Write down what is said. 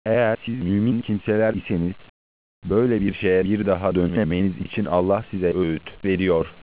Eğer siz mümin kimseler iseniz, böyle bir şeye bir daha dönmemeniz için Allah size öğüt veriyor.